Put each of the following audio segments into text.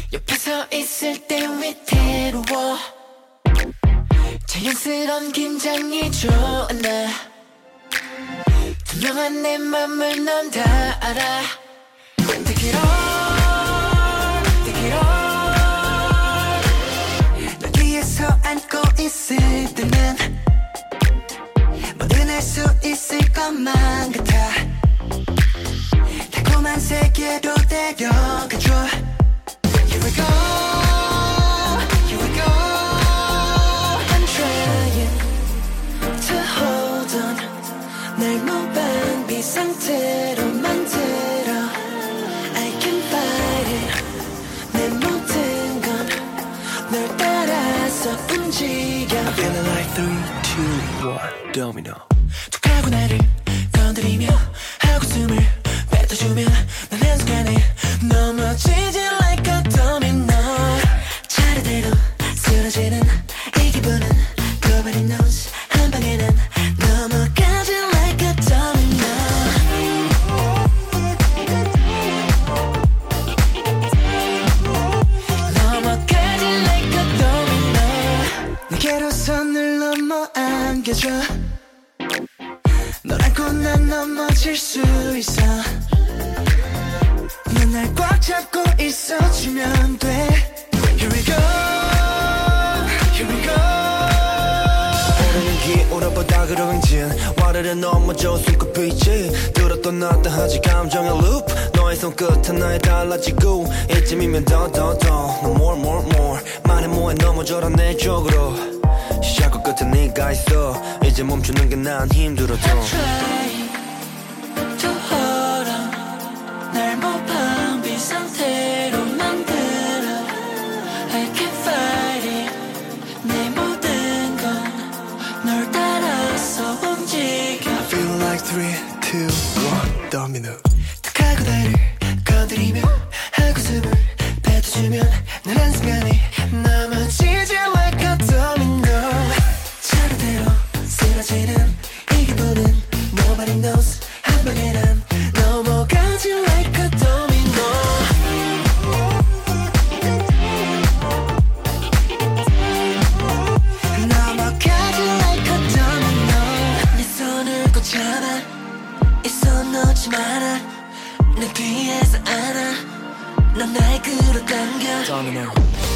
옆에 서 있을 때 위태로워 자연스런 긴장이 좋아 나 투명한 내 맘을 넌 다 알아 Take it all, take it all 널 뒤에서 안고 있을 때면 뭐든 할 수 있을 것만 같아 달콤한 세계로 데려가줘 Here we go, here we go I'm trying to hold on 날 무방비 상태로 만들어 I can fight it 내 모든 건 널 따라서 움직여 I'm feeling like 3, 2, 1 domino 툭 하고 나를 건드리며 하고 숨을 뱉어주면 난 한순간에 넘어지지 like a domino 차례대로 쓰러지는 이 기분은 Nobody knows 한 방에 난 넘어가지 like a domino 넘어가지 like a domino 내게로 손을 넘어 안겨줘 널 안고 난 넘어질 수 있어 넌 날 꽉 잡고 있어주면 돼 Here we go, here we go 오르는 기울어보다 그러행진 와르르 넘어져 손꼽히지 들었던 놨다 하지 감정의 loop 너의 손끝은 나에 달라지고 이쯤이면 더 No more 말해 뭐해 넘어져라 내 쪽으로 시작과 끝에 네가 있어 이제 멈추는 게 난 힘들어도 I'm trying to hold on 날 무방비 상태로 만들어 I can't fight it 내 모든 건 널 따라서 움직여 I feel like 3, 2, 1 domino 툭 하고 나를 건드리며 하고 숨을 뱉어주면 난 한순간에 넘어지지 like a domino 차례대로 쓰러지는 이 기분은 Nobody knows 한 방에 난 넘어가지 like a domino 넘어가지 like a domino 내 손을 꼭 잡아 이 손 놓지 마라 내 뒤에서 안아 넌 날 끌어당겨 domino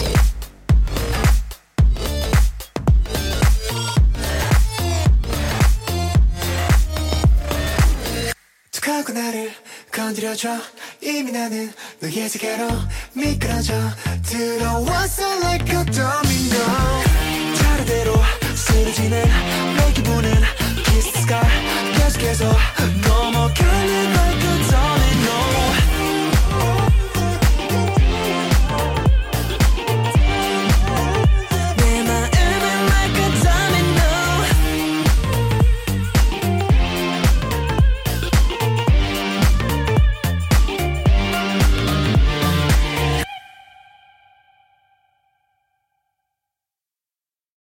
툭 하고 나를 건드려줘 이미 나는 너의 세계로 미끄러져 들어왔어 like a domino 차례대로 쓰러지는 내 기분은 Kiss the sky 계속해서